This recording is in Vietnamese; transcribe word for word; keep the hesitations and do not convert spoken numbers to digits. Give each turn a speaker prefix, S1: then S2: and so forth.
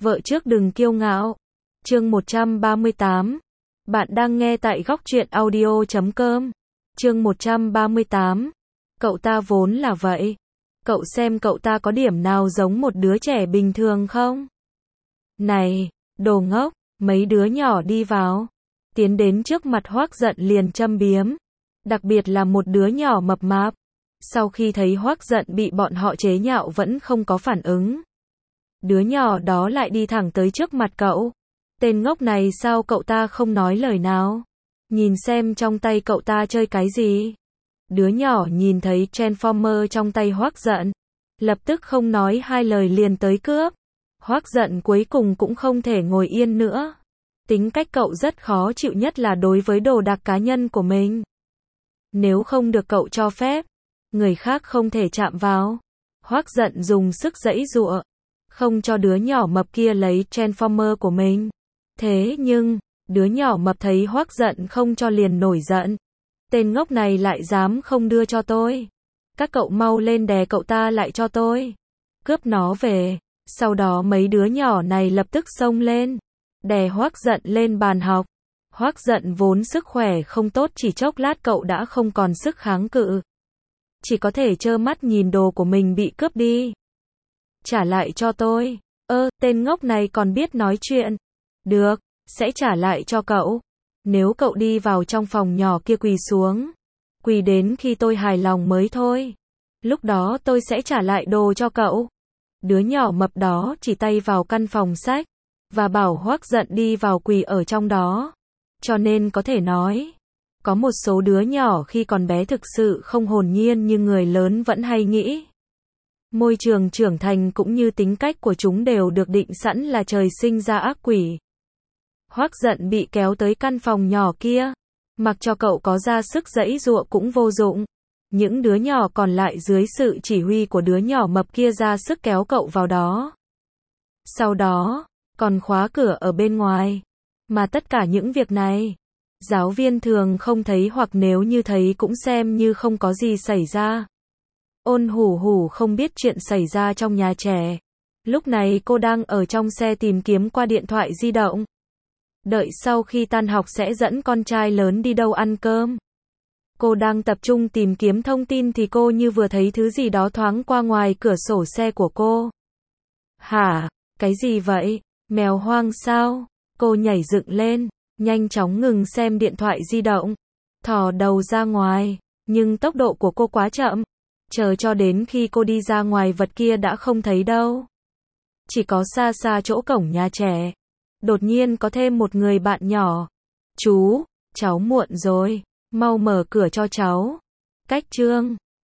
S1: Vợ trước đừng kiêu ngạo. Chương một trăm ba mươi tám. Bạn đang nghe tại góc truyện audio chấm com. Chương một trăm ba mươi tám. Cậu ta vốn là vậy. Cậu xem cậu ta có điểm nào giống một đứa trẻ bình thường không? Này, đồ ngốc, mấy đứa nhỏ đi vào. Tiến đến trước mặt Hoắc Dận liền châm biếm. Đặc biệt là một đứa nhỏ mập mạp. Sau khi thấy Hoắc Dận bị bọn họ chế nhạo vẫn không có phản ứng. Đứa nhỏ đó lại đi thẳng tới trước mặt cậu. Tên ngốc này sao cậu ta không nói lời nào? Nhìn xem trong tay cậu ta chơi cái gì? Đứa nhỏ nhìn thấy Transformer trong tay Hoắc Dận. Lập tức không nói hai lời liền tới cướp. Hoắc Dận cuối cùng cũng không thể ngồi yên nữa. Tính cách cậu rất khó chịu nhất là đối với đồ đạc cá nhân của mình. Nếu không được cậu cho phép, người khác không thể chạm vào. Hoắc Dận dùng sức giãy giụa, không cho đứa nhỏ mập kia lấy Transformer của mình. Thế nhưng, đứa nhỏ mập thấy Hoắc Dận không cho liền nổi giận. Tên ngốc này lại dám không đưa cho tôi. Các cậu mau lên đè cậu ta lại cho tôi. Cướp nó về. Sau đó mấy đứa nhỏ này lập tức xông lên. Đè Hoắc Dận lên bàn học. Hoắc Dận vốn sức khỏe không tốt, chỉ chốc lát cậu đã không còn sức kháng cự. Chỉ có thể trơ mắt nhìn đồ của mình bị cướp đi. Trả lại cho tôi. Ơ, tên ngốc này còn biết nói chuyện. Được, sẽ trả lại cho cậu. Nếu cậu đi vào trong phòng nhỏ kia quỳ xuống. Quỳ đến khi tôi hài lòng mới thôi. Lúc đó tôi sẽ trả lại đồ cho cậu. Đứa nhỏ mập đó chỉ tay vào căn phòng sách. Và bảo Hoắc Dận đi vào quỳ ở trong đó. Cho nên có thể nói. Có một số đứa nhỏ khi còn bé thực sự không hồn nhiên như người lớn vẫn hay nghĩ. Môi trường trưởng thành cũng như tính cách của chúng đều được định sẵn là trời sinh ra ác quỷ. Hoắc Dận bị kéo tới căn phòng nhỏ kia. Mặc cho cậu có ra sức giãy giụa cũng vô dụng. Những đứa nhỏ còn lại dưới sự chỉ huy của đứa nhỏ mập kia ra sức kéo cậu vào đó. Sau đó, còn khóa cửa ở bên ngoài. Mà tất cả những việc này, giáo viên thường không thấy hoặc nếu như thấy cũng xem như không có gì xảy ra. Ôn Hủ Hủ không biết chuyện xảy ra trong nhà trẻ. Lúc này cô đang ở trong xe tìm kiếm qua điện thoại di động. Đợi sau khi tan học sẽ dẫn con trai lớn đi đâu ăn cơm. Cô đang tập trung tìm kiếm thông tin thì cô như vừa thấy thứ gì đó thoáng qua ngoài cửa sổ xe của cô. Hả? Cái gì vậy? Mèo hoang sao? Cô nhảy dựng lên, nhanh chóng ngừng xem điện thoại di động. Thò đầu ra ngoài, nhưng tốc độ của cô quá chậm. Chờ cho đến khi cô đi ra ngoài vật kia đã không thấy đâu. Chỉ có xa xa chỗ cổng nhà trẻ. Đột nhiên có thêm một người bạn nhỏ. Chú, cháu muộn rồi, mau mở cửa cho cháu. Cách trương,